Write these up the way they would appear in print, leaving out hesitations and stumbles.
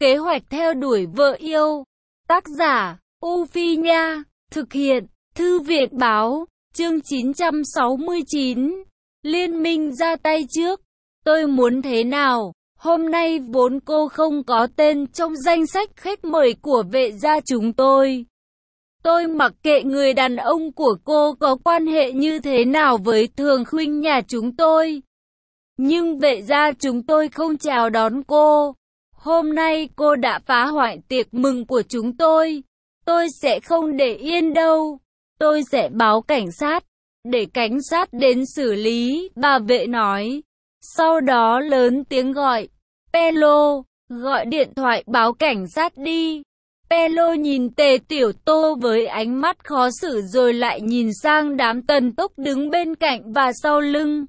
Kế hoạch theo đuổi vợ yêu. Tác giả, U Phi Nha. Thực hiện, Thư viện Báo. Chương 969. Liên minh ra tay trước. Tôi muốn thế nào? Hôm nay vốn cô không có tên trong danh sách khách mời của vệ gia chúng tôi. Tôi mặc kệ người đàn ông của cô có quan hệ như thế nào với Thường Khuynh nhà chúng tôi. Nhưng vệ gia chúng tôi không chào đón cô. Hôm nay cô đã phá hoại tiệc mừng của chúng tôi. Tôi sẽ không để yên đâu. Tôi sẽ báo cảnh sát, để cảnh sát đến xử lý, bà vệ nói. Sau đó lớn tiếng gọi, Pelo, gọi điện thoại báo cảnh sát đi. Pelo nhìn Tề Tiểu Tô với ánh mắt khó xử rồi lại nhìn sang đám Tần Tốc đứng bên cạnh và sau lưng.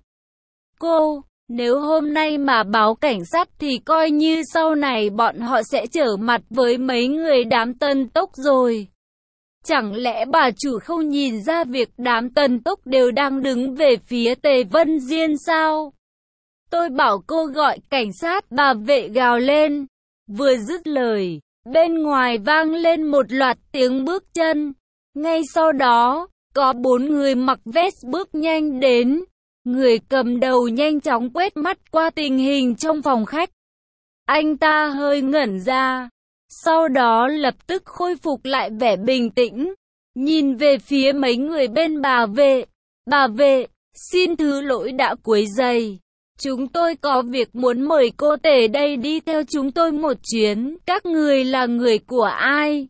Cô, nếu hôm nay mà báo cảnh sát thì coi như sau này bọn họ sẽ trở mặt với mấy người đám Tần Tốc rồi. Chẳng lẽ bà chủ không nhìn ra việc đám Tần Tốc đều đang đứng về phía Tề Vân Diên sao? Tôi bảo cô gọi cảnh sát, bà vệ gào lên. Vừa dứt lời, bên ngoài vang lên một loạt tiếng bước chân. Ngay sau đó, có 4 người mặc vest bước nhanh đến. Người cầm đầu nhanh chóng quét mắt qua tình hình trong phòng khách. Anh ta hơi ngẩn ra, sau đó lập tức khôi phục lại vẻ bình tĩnh, nhìn về phía mấy người bên bà vệ. Bà vệ, xin thứ lỗi đã quấy rầy. Chúng tôi có việc muốn mời cô Tề đây đi theo chúng tôi một chuyến. Các người là người của ai?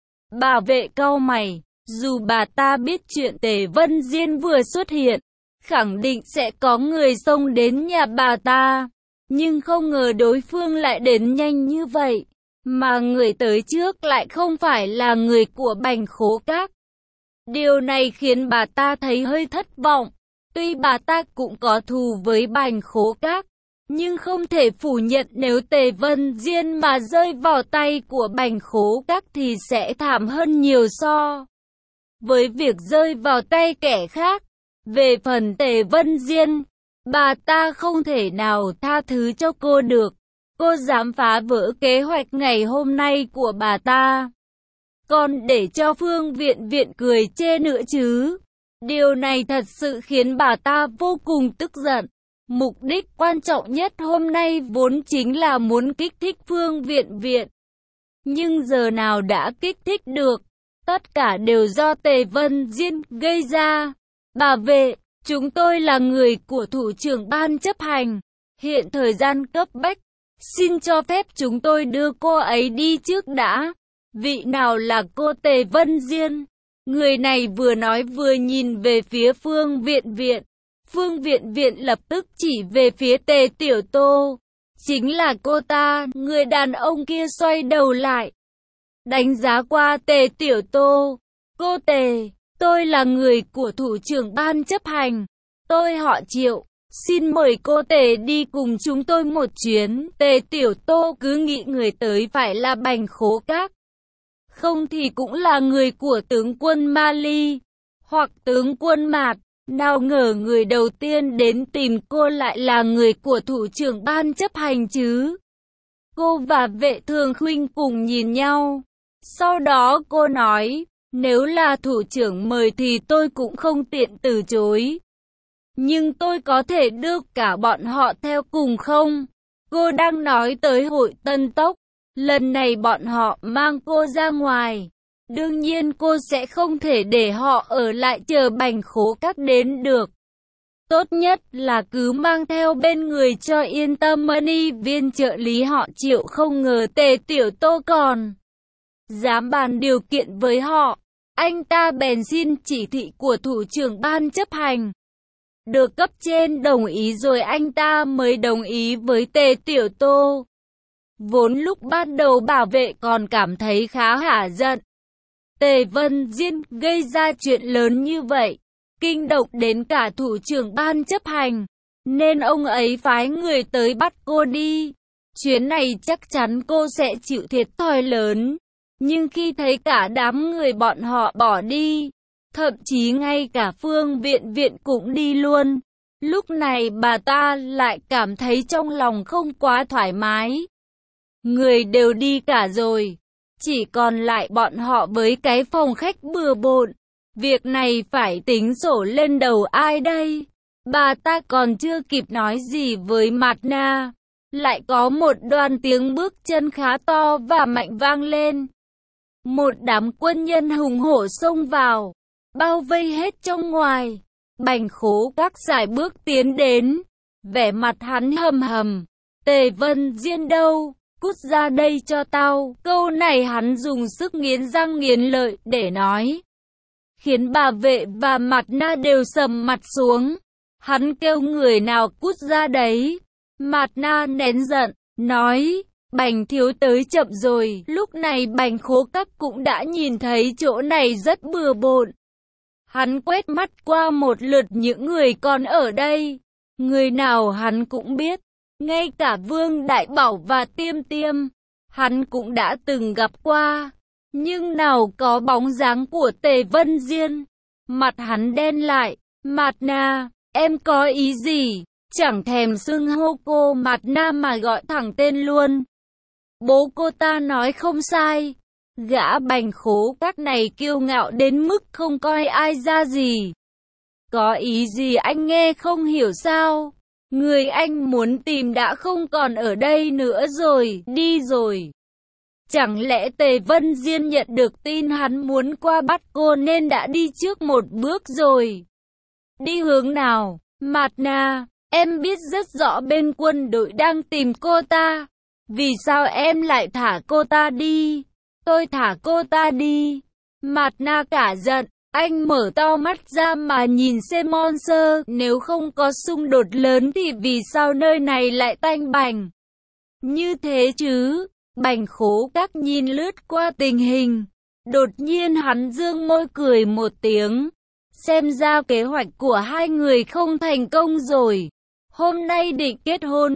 Bà vệ cau mày, dù bà ta biết chuyện Tề Vân Diên vừa xuất hiện, khẳng định sẽ có người xông đến nhà bà ta. Nhưng không ngờ đối phương lại đến nhanh như vậy. Mà người tới trước lại không phải là người của Bành Khố Các. Điều này khiến bà ta thấy hơi thất vọng. Tuy bà ta cũng có thù với Bành Khố Các, nhưng không thể phủ nhận nếu Tề Vân Diên mà rơi vào tay của Bành Khố Các thì sẽ thảm hơn nhiều so với việc rơi vào tay kẻ khác. Về phần Tề Vân Diên, bà ta không thể nào tha thứ cho cô được. Cô dám phá vỡ kế hoạch ngày hôm nay của bà ta, còn để cho Phương Viện Viện cười chê nữa chứ. Điều này thật sự khiến bà ta vô cùng tức giận. Mục đích quan trọng nhất hôm nay vốn chính là muốn kích thích Phương Viện Viện. Nhưng giờ nào đã kích thích được, tất cả đều do Tề Vân Diên gây ra. Bà vệ, chúng tôi là người của thủ trưởng ban chấp hành. Hiện thời gian cấp bách, xin cho phép chúng tôi đưa cô ấy đi trước đã. Vị nào là cô Tề Vân Diên? Người này vừa nói vừa nhìn về phía Phương Viện Viện. Phương Viện Viện lập tức chỉ về phía Tề Tiểu Tô. Chính là cô ta. Người đàn ông kia xoay đầu lại, đánh giá qua Tề Tiểu Tô. Cô Tề, tôi là người của thủ trưởng ban chấp hành. Tôi họ Triệu. Xin mời cô Tề đi cùng chúng tôi một chuyến. Tề Tiểu Tô cứ nghĩ người tới phải là Bành Khố Các, không thì cũng là người của tướng quân Mali hoặc tướng quân Mạt. Nào ngờ người đầu tiên đến tìm cô lại là người của thủ trưởng ban chấp hành chứ. Cô và vệ Thường Khuynh cùng nhìn nhau. Sau đó cô nói, nếu là thủ trưởng mời thì tôi cũng không tiện từ chối. Nhưng tôi có thể đưa cả bọn họ theo cùng không? Cô đang nói tới hội Tân Tốc. Lần này bọn họ mang cô ra ngoài. Đương nhiên cô sẽ không thể để họ ở lại chờ Bành Khố Các đến được. Tốt nhất là cứ mang theo bên người cho yên tâm. Ni viên trợ lý họ Triệu không ngờ Tề Tiểu Tô còn dám bàn điều kiện với họ. Anh ta bèn xin chỉ thị của thủ trưởng ban chấp hành. Được cấp trên đồng ý rồi anh ta mới đồng ý với Tề Tiểu Tô. Vốn lúc ban đầu bảo vệ còn cảm thấy khá hả giận. Tề Vân Diên gây ra chuyện lớn như vậy, kinh động đến cả thủ trưởng ban chấp hành, nên ông ấy phái người tới bắt cô đi. Chuyến này chắc chắn cô sẽ chịu thiệt thòi lớn. Nhưng khi thấy cả đám người bọn họ bỏ đi, thậm chí ngay cả Phương Viện Viện cũng đi luôn, lúc này bà ta lại cảm thấy trong lòng không quá thoải mái. Người đều đi cả rồi. Chỉ còn lại bọn họ với cái phòng khách bừa bộn. Việc này phải tính sổ lên đầu ai đây? Bà ta còn chưa kịp nói gì với Mạt Na, lại có một đoàn tiếng bước chân khá to và mạnh vang lên. Một đám quân nhân hùng hổ xông vào, bao vây hết trong ngoài. Bành Khố Các sải bước tiến đến, vẻ mặt hắn hầm hầm. Tề Vân Diên đâu? Cút ra đây cho tao. Câu này hắn dùng sức nghiến răng nghiến lợi để nói, khiến bà vệ và Mạt Na đều sầm mặt xuống. Hắn kêu người nào cút ra đấy. Mạt Na nén giận, nói, Bành thiếu tới chậm rồi. Lúc này Bành Khố Các cũng đã nhìn thấy chỗ này rất bừa bộn. Hắn quét mắt qua một lượt những người còn ở đây. Người nào hắn cũng biết, ngay cả Vương Đại Bảo và Tiêm Tiêm, hắn cũng đã từng gặp qua. Nhưng nào có bóng dáng của Tề Vân Diên. Mặt hắn đen lại, Mạt Na, em có ý gì? Chẳng thèm xưng hô cô Mạt Na mà gọi thẳng tên luôn. Bố cô ta nói không sai. Gã Bành Khố Các này kiêu ngạo đến mức không coi ai ra gì. Có ý gì anh nghe không hiểu sao? Người anh muốn tìm đã không còn ở đây nữa rồi, đi rồi. Chẳng lẽ Tề Vân Diên nhận được tin hắn muốn qua bắt cô nên đã đi trước một bước rồi? Đi hướng nào? Mạt Na, em biết rất rõ bên quân đội đang tìm cô ta. Vì sao em lại thả cô ta đi? Tôi thả cô ta đi. Mạt Na cả giận, anh mở to mắt ra mà nhìn xem Monster. Nếu không có xung đột lớn thì vì sao nơi này lại tanh bành như thế chứ? Bành Khố Các nhìn lướt qua tình hình. Đột nhiên hắn dương môi cười một tiếng. Xem ra kế hoạch của hai người không thành công rồi. Hôm nay định kết hôn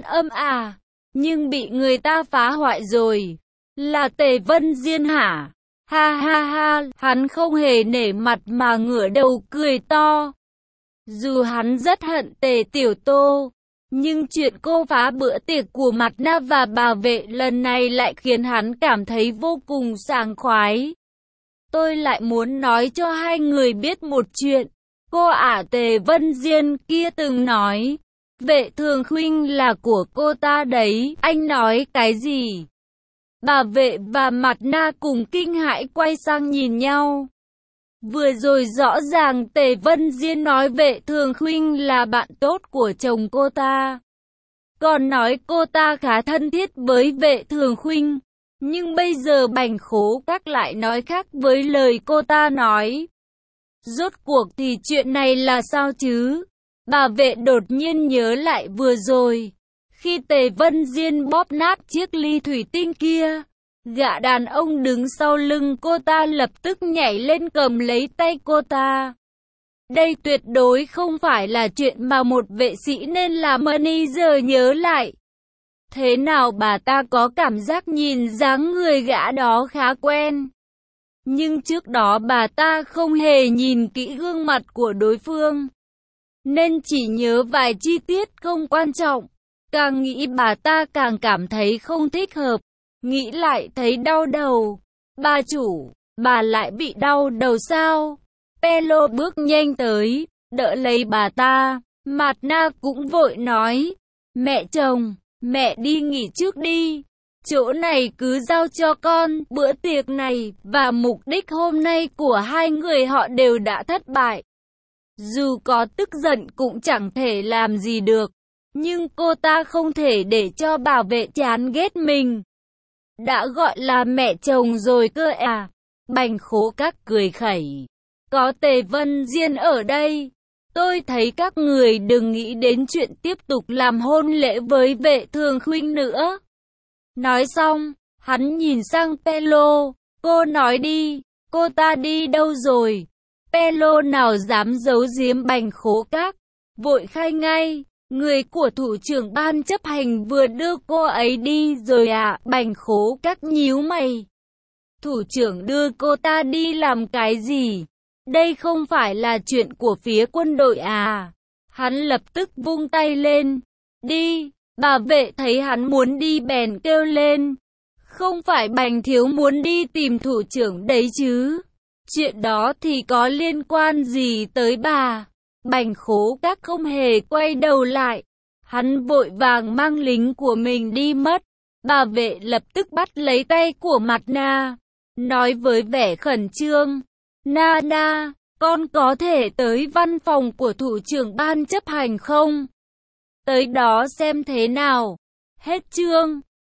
nhưng bị người ta phá hoại rồi. Là Tề Vân Diên hả? Ha ha ha, hắn không hề nể mặt mà ngửa đầu cười to. Dù hắn rất hận Tề Tiểu Tô, nhưng chuyện cô phá bữa tiệc của Mạt Na và bà vệ lần này lại khiến hắn cảm thấy vô cùng sảng khoái. Tôi lại muốn nói cho hai người biết một chuyện. Cô ả Tề Vân Diên kia từng nói, Vệ Thường Khuynh là của cô ta đấy. Anh nói cái gì? Bà vệ và Mạt Na cùng kinh hãi quay sang nhìn nhau. Vừa rồi rõ ràng Tề Vân Diên nói Vệ Thường Khuynh là bạn tốt của chồng cô ta. Còn nói cô ta khá thân thiết với Vệ Thường Khuynh. Nhưng bây giờ Bành Khố Các lại nói khác với lời cô ta nói. Rốt cuộc thì chuyện này là sao chứ? Bà vệ đột nhiên nhớ lại vừa rồi, khi Tề Vân Diên bóp nát chiếc ly thủy tinh kia, gã đàn ông đứng sau lưng cô ta lập tức nhảy lên cầm lấy tay cô ta. Đây tuyệt đối không phải là chuyện mà một vệ sĩ nên làm. Money giờ nhớ lại. Thế nào bà ta có cảm giác nhìn dáng người gã đó khá quen. Nhưng trước đó bà ta không hề nhìn kỹ gương mặt của đối phương, nên chỉ nhớ vài chi tiết không quan trọng. Càng nghĩ bà ta càng cảm thấy không thích hợp. Nghĩ lại thấy đau đầu. Bà chủ, bà lại bị đau đầu sao? Pelo bước nhanh tới, đỡ lấy bà ta. Mạt Na cũng vội nói, mẹ chồng, mẹ đi nghỉ trước đi. Chỗ này cứ giao cho con. Bữa tiệc này và mục đích hôm nay của hai người họ đều đã thất bại. Dù có tức giận cũng chẳng thể làm gì được. Nhưng cô ta không thể để cho bảo vệ chán ghét mình. Đã gọi là mẹ chồng rồi cơ à? Bành Khố Các cười khẩy. Có Tề Vân Diên ở đây, tôi thấy các người đừng nghĩ đến chuyện tiếp tục làm hôn lễ với Vệ Thường Khuynh nữa. Nói xong, hắn nhìn sang Pelo. Cô nói đi, cô ta đi đâu rồi? Pelo nào dám giấu giếm Bành Khố Các, vội khai ngay. Người của thủ trưởng ban chấp hành vừa đưa cô ấy đi rồi à? Bành Khố Các nhíu mày. Thủ trưởng đưa cô ta đi làm cái gì? Đây không phải là chuyện của phía quân đội à? Hắn lập tức vung tay lên. Đi. Bà vệ thấy hắn muốn đi bèn kêu lên. Không phải Bành Thiếu muốn đi tìm thủ trưởng đấy chứ? Chuyện đó thì có liên quan gì tới bà? Bành Khố Các không hề quay đầu lại. Hắn vội vàng mang lính của mình đi mất. Bà vệ lập tức bắt lấy tay của Mạt Na, nói với vẻ khẩn trương. Na Na, con có thể tới văn phòng của thủ trưởng ban chấp hành không? Tới đó xem thế nào. Hết chương.